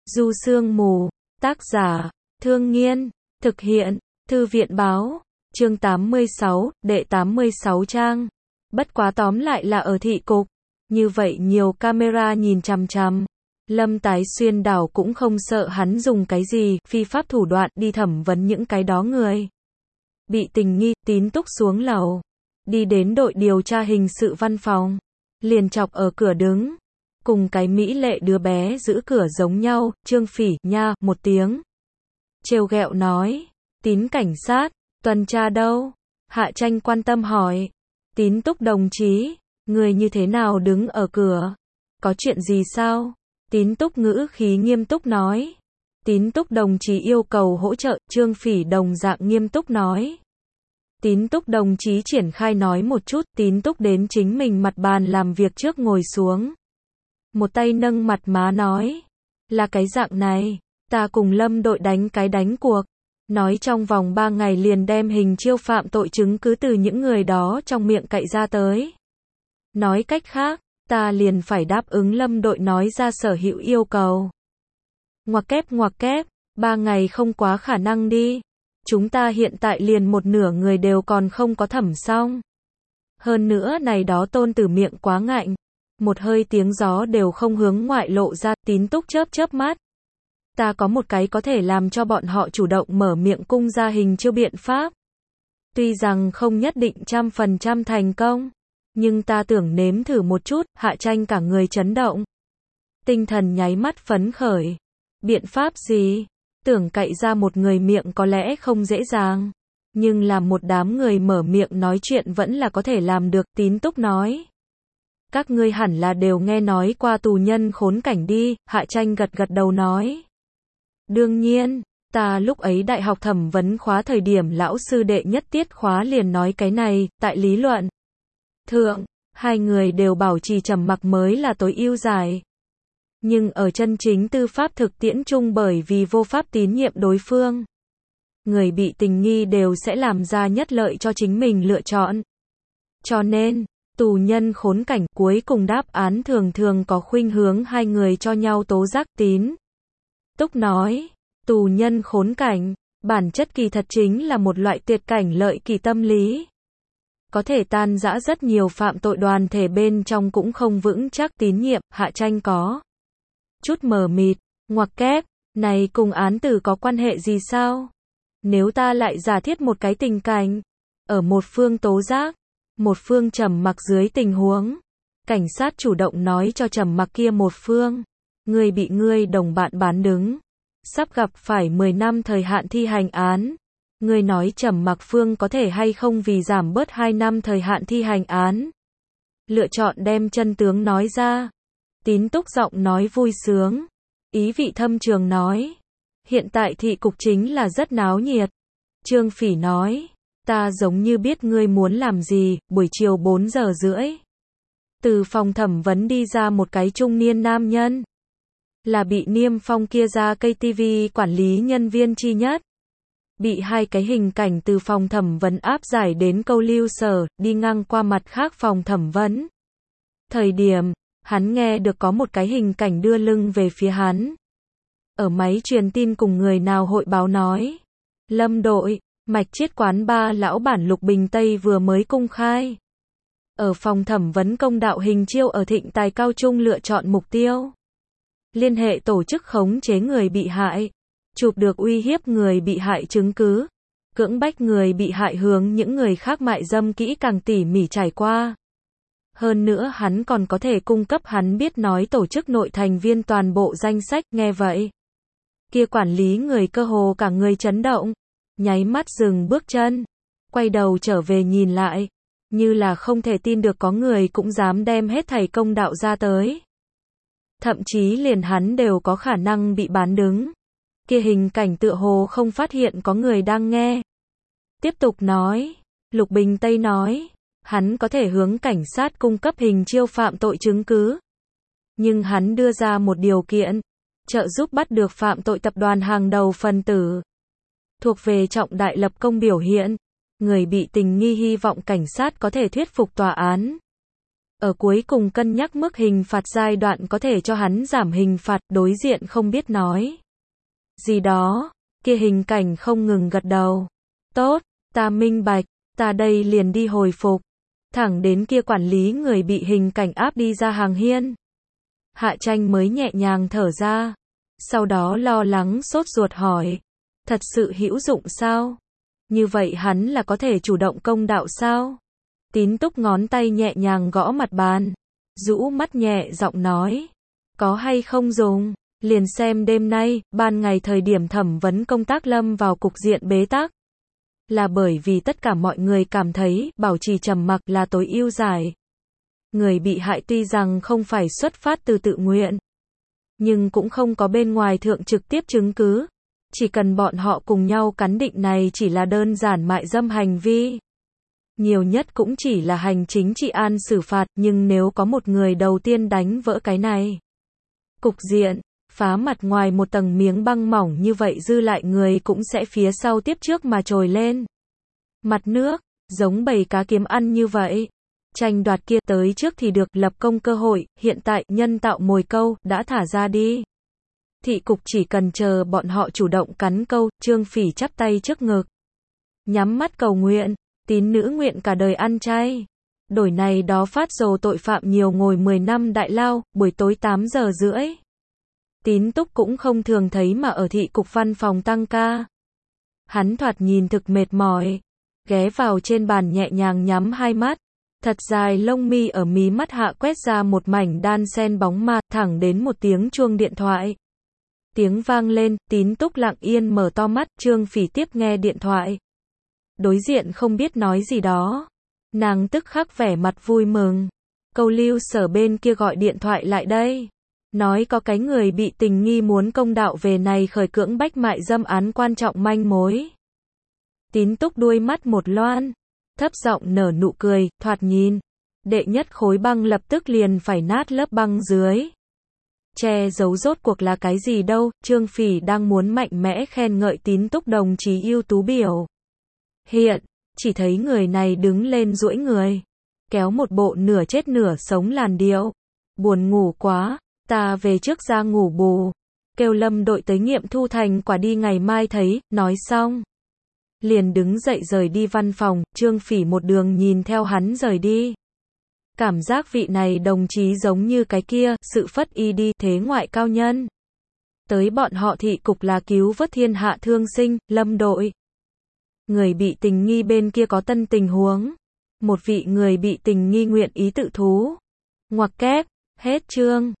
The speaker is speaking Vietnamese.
Du Sương Mù, tác giả, Thương Nghiên, thực hiện, Thư viện báo, chương 86, đệ 86 trang. Bất quá tóm lại là ở thị cục, như vậy nhiều camera nhìn chằm chằm. Lâm Tái Xuyên đảo cũng không sợ hắn dùng cái gì phi pháp thủ đoạn đi thẩm vấn những cái đó người. Bị tình nghi, Tín Túc xuống lầu, đi đến đội điều tra hình sự văn phòng, liền chọc ở cửa đứng, cùng cái mỹ lệ đứa bé giữ cửa giống nhau, Trương Phỉ, nha, một tiếng. Trêu ghẹo nói, Tín cảnh sát, tuần tra đâu? Hạ Tranh quan tâm hỏi, Tín Túc đồng chí, người như thế nào đứng ở cửa? Có chuyện gì sao? Tín Túc ngữ khí nghiêm túc nói. Tín Túc đồng chí yêu cầu hỗ trợ, Trương Phỉ đồng dạng nghiêm túc nói. Tín Túc đồng chí triển khai nói một chút, Tín Túc đến chính mình mặt bàn làm việc trước ngồi xuống. Một tay nâng mặt má nói, là cái dạng này, ta cùng Lâm đội đánh cuộc, nói trong vòng 3 ngày liền đem hình chiêu phạm tội chứng cứ từ những người đó trong miệng cậy ra tới. Nói cách khác, ta liền phải đáp ứng Lâm đội nói ra sở hữu yêu cầu. Ngoặc kép, 3 ngày không quá khả năng đi. Chúng ta hiện tại liền một nửa người đều còn không có thẩm xong. Hơn nữa này đó Tôn Tử miệng quá ngạnh, một hơi tiếng gió đều không hướng ngoại lộ ra. Tín Túc chớp mắt. Ta có một cái có thể làm cho bọn họ chủ động mở miệng cung ra hình chiêu biện pháp. Tuy rằng không nhất định 100% thành công, nhưng ta tưởng nếm thử một chút. Hạ Tranh cả người chấn động, tinh thần nháy mắt phấn khởi. Biện pháp gì? Tưởng cậy ra một người miệng có lẽ không dễ dàng, nhưng làm một đám người mở miệng nói chuyện vẫn là có thể làm được. Tín Túc nói, các ngươi hẳn là đều nghe nói qua tù nhân khốn cảnh đi. Hạ Tranh gật đầu nói, đương nhiên, ta lúc ấy đại học thẩm vấn khóa thời điểm lão sư đệ nhất tiết khóa liền nói cái này. Tại lý luận thượng, hai người đều bảo trì trầm mặc mới là tối ưu giải. Nhưng ở chân chính tư pháp thực tiễn chung, bởi vì vô pháp tín nhiệm đối phương, người bị tình nghi đều sẽ làm ra nhất lợi cho chính mình lựa chọn. Cho nên, tù nhân khốn cảnh cuối cùng đáp án thường có khuynh hướng hai người cho nhau tố giác. Tín Túc nói, tù nhân khốn cảnh, bản chất kỳ thật chính là một loại tuyệt cảnh lợi kỳ tâm lý. Có thể tan rã rất nhiều phạm tội đoàn thể bên trong cũng không vững chắc tín nhiệm. Hạ Tranh có chút mờ mịt, ngoặc kép, này cùng án tử có quan hệ gì sao? Nếu ta lại giả thiết một cái tình cảnh, ở một phương tố giác, một phương trầm mặc dưới tình huống, cảnh sát chủ động nói cho trầm mặc kia một phương, người bị ngươi đồng bạn bán đứng, sắp gặp phải 10 năm thời hạn thi hành án. Người nói trầm mặc phương có thể hay không vì giảm bớt 2 năm thời hạn thi hành án, lựa chọn đem chân tướng nói ra. Tín Túc giọng nói vui sướng, ý vị thâm trường nói, hiện tại thị cục chính là rất náo nhiệt. Trương Phỉ nói, ta giống như biết ngươi muốn làm gì. Buổi chiều 4 giờ rưỡi, từ phòng thẩm vấn đi ra một cái trung niên nam nhân, là bị niêm phong kia ra cây TV quản lý nhân viên chi nhất. Bị hai cái hình cảnh từ phòng thẩm vấn áp giải đến câu lưu sở, đi ngang qua mặt khác phòng thẩm vấn. Thời điểm hắn nghe được có một cái hình cảnh đưa lưng về phía hắn. Ở máy truyền tin cùng người nào hội báo nói, Lâm đội, mạch chiết quán ba lão bản Lục Bình Tây vừa mới công khai. Ở phòng thẩm vấn công đạo hình chiêu ở Thịnh Tài Cao Trung lựa chọn mục tiêu. Liên hệ tổ chức khống chế người bị hại, chụp được uy hiếp người bị hại chứng cứ, cưỡng bách người bị hại hướng những người khác mại dâm kỹ càng tỉ mỉ trải qua. Hơn nữa hắn còn có thể cung cấp hắn biết nói tổ chức nội thành viên toàn bộ danh sách. Nghe vậy, kia quản lý người cơ hồ cả người chấn động, nháy mắt dừng bước chân, quay đầu trở về nhìn lại, như là không thể tin được có người cũng dám đem hết thảy công đạo ra tới. Thậm chí liền hắn đều có khả năng bị bán đứng. Kia hình cảnh tựa hồ không phát hiện có người đang nghe. Tiếp tục nói, Lục Bình Tây nói, hắn có thể hướng cảnh sát cung cấp hình chiêu phạm tội chứng cứ. Nhưng hắn đưa ra một điều kiện, trợ giúp bắt được phạm tội tập đoàn hàng đầu phần tử. Thuộc về trọng đại lập công biểu hiện, người bị tình nghi hy vọng cảnh sát có thể thuyết phục tòa án. Ở cuối cùng cân nhắc mức hình phạt giai đoạn có thể cho hắn giảm hình phạt, đối diện không biết nói gì đó, kia Hình Cảnh không ngừng gật đầu. Tốt, ta minh bạch, ta đây liền đi hồi phục. Thẳng đến kia quản lý người bị Hình Cảnh áp đi ra hàng hiên. Hạ Tranh mới nhẹ nhàng thở ra. Sau đó lo lắng sốt ruột hỏi. Thật sự hữu dụng sao? Như vậy hắn là có thể chủ động công đạo sao? Tín Túc ngón tay nhẹ nhàng gõ mặt bàn. Rũ mắt nhẹ giọng nói. Có hay không dùng? Liền xem đêm nay, ban ngày thời điểm thẩm vấn công tác lâm vào cục diện bế tắc. Là bởi vì tất cả mọi người cảm thấy bảo trì trầm mặc là tối ưu giải. Người bị hại tuy rằng không phải xuất phát từ tự nguyện, nhưng cũng không có bên ngoài thượng trực tiếp chứng cứ. Chỉ cần bọn họ cùng nhau cắn định này chỉ là đơn giản mại dâm hành vi. Nhiều nhất cũng chỉ là hành chính trị an xử phạt, nhưng nếu có một người đầu tiên đánh vỡ cái này cục diện, phá mặt ngoài một tầng miếng băng mỏng như vậy dư lại người cũng sẽ phía sau tiếp trước mà trồi lên mặt nước, giống bầy cá kiếm ăn như vậy. Tranh đoạt kia tới trước thì được, lập công cơ hội, hiện tại nhân tạo mồi câu đã thả ra đi. Thị cục chỉ cần chờ bọn họ chủ động cắn câu. Trương Phỉ chắp tay trước ngực, nhắm mắt cầu nguyện, tín nữ nguyện cả đời ăn chay. Đổi này đó phát rồ tội phạm nhiều ngồi 10 năm đại lao, buổi tối 8 giờ rưỡi. Tín Túc cũng không thường thấy mà ở thị cục văn phòng tăng ca. Hắn thoạt nhìn thực mệt mỏi, ghé vào trên bàn nhẹ nhàng nhắm hai mắt. Thật dài lông mi ở mí mắt hạ quét ra một mảnh đan sen bóng ma, thẳng đến một tiếng chuông điện thoại. Tiếng vang lên, Tín Túc lặng yên mở to mắt, Trương Phỉ tiếp nghe điện thoại. Đối diện không biết nói gì đó. Nàng tức khắc vẻ mặt vui mừng. Câu lưu sở bên kia gọi điện thoại lại đây. Nói có cái người bị tình nghi muốn công đạo về này khởi cưỡng bách mại dâm án quan trọng manh mối. Tín Túc đuôi mắt một loan, thấp giọng nở nụ cười, thoạt nhìn. Đệ nhất khối băng lập tức liền phải nát lớp băng dưới. Che giấu rốt cuộc là cái gì đâu, Trương Phỉ đang muốn mạnh mẽ khen ngợi Tín Túc đồng chí ưu tú biểu hiện, chỉ thấy người này đứng lên duỗi người, kéo một bộ nửa chết nửa sống làn điệu. Buồn ngủ quá, ta về trước ra ngủ bù. Kêu Lâm đội tới nghiệm thu thành quả đi ngày mai thấy, nói xong. Liền đứng dậy rời đi văn phòng, Trương Phỉ một đường nhìn theo hắn rời đi. Cảm giác vị này đồng chí giống như cái kia, sự phất y đi, thế ngoại cao nhân. Tới bọn họ thị cục là cứu vớt thiên hạ thương sinh, Lâm đội. Người bị tình nghi bên kia có tân tình huống. Một vị người bị tình nghi nguyện ý tự thú. Ngoặc kép, hết chương.